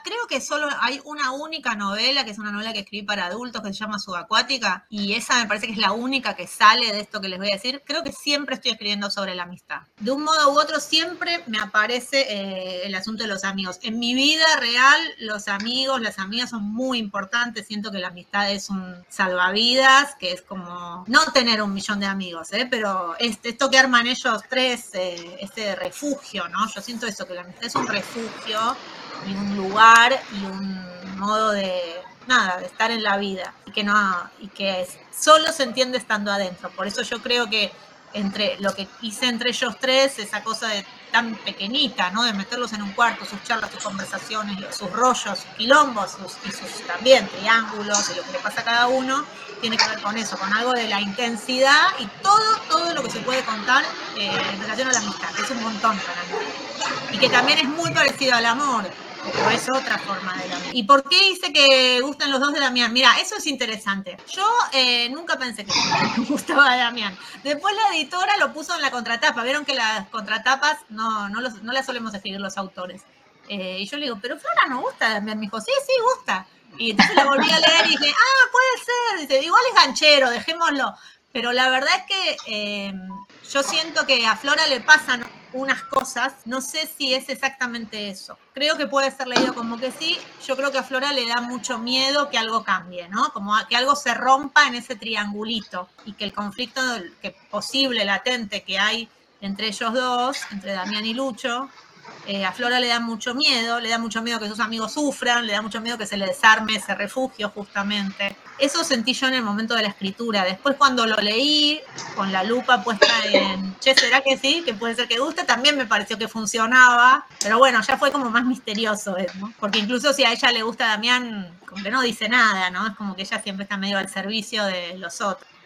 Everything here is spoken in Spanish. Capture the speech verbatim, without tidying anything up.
Creo que solo hay una única novela, que es una novela que escribí para adultos, que se llama Subacuática, y esa me parece que es la única que sale de esto que les voy a decir. Creo que siempre estoy escribiendo sobre la amistad. De un modo u otro siempre me aparece eh, el asunto de los amigos. En mi vida real, los amigos, las amigas son muy importantes. Siento que la amistad es un salvavidas, que es como no tener un millón de amigos, ¿eh? Pero este, esto que arman ellos tres, eh, este refugio, ¿no? Yo siento eso, que la amistad es un refugio y un lugar y un modo de nada, de estar en la vida y que no y que es, solo se entiende estando adentro. Por eso yo creo que entre lo que hice entre ellos tres, esa cosa de tan pequeñita, ¿no? De meterlos en un cuarto, sus charlas, sus conversaciones, sus rollos, sus quilombos, sus, y sus también triángulos y lo que le pasa a cada uno, tiene que ver con eso, con algo de la intensidad y todo, todo lo que se puede contar eh, en relación a la amistad, que es un montón para mí. Y que también es muy parecido al amor, o es otra forma de amor. ¿Y por qué dice que gustan los dos de Damián? Mira, eso es interesante. Yo eh, nunca pensé que me gustaba Damián. Después la editora lo puso en la contratapa. Vieron que las contratapas no, no, los, no las solemos escribir los autores. Eh, y yo le digo, pero Flora no gusta Damián. Me dijo, sí, sí, gusta. Y entonces la volví a leer y dije, ah, puede ser. Dice, igual es ganchero, dejémoslo. Pero la verdad es que eh, yo siento que a Flora le pasan unas cosas, no sé si es exactamente eso. Creo que puede ser leído como que sí, yo creo que a Flora le da mucho miedo que algo cambie, ¿no? Como que algo se rompa en ese triangulito y que el conflicto que posible, latente que hay entre ellos dos, entre Damián y Lucho, eh, a Flora le da mucho miedo, le da mucho miedo que sus amigos sufran, le da mucho miedo que se le desarme ese refugio justamente. Eso sentí yo en el momento de la escritura. Después cuando lo leí, con la lupa puesta en, che, ¿será que sí? Que puede ser que guste, también me pareció que funcionaba, pero bueno, ya fue como más misterioso, ¿no? Porque incluso si a ella le gusta Damián, como que no dice nada, ¿no? Es como que ella siempre está medio al servicio de los otros.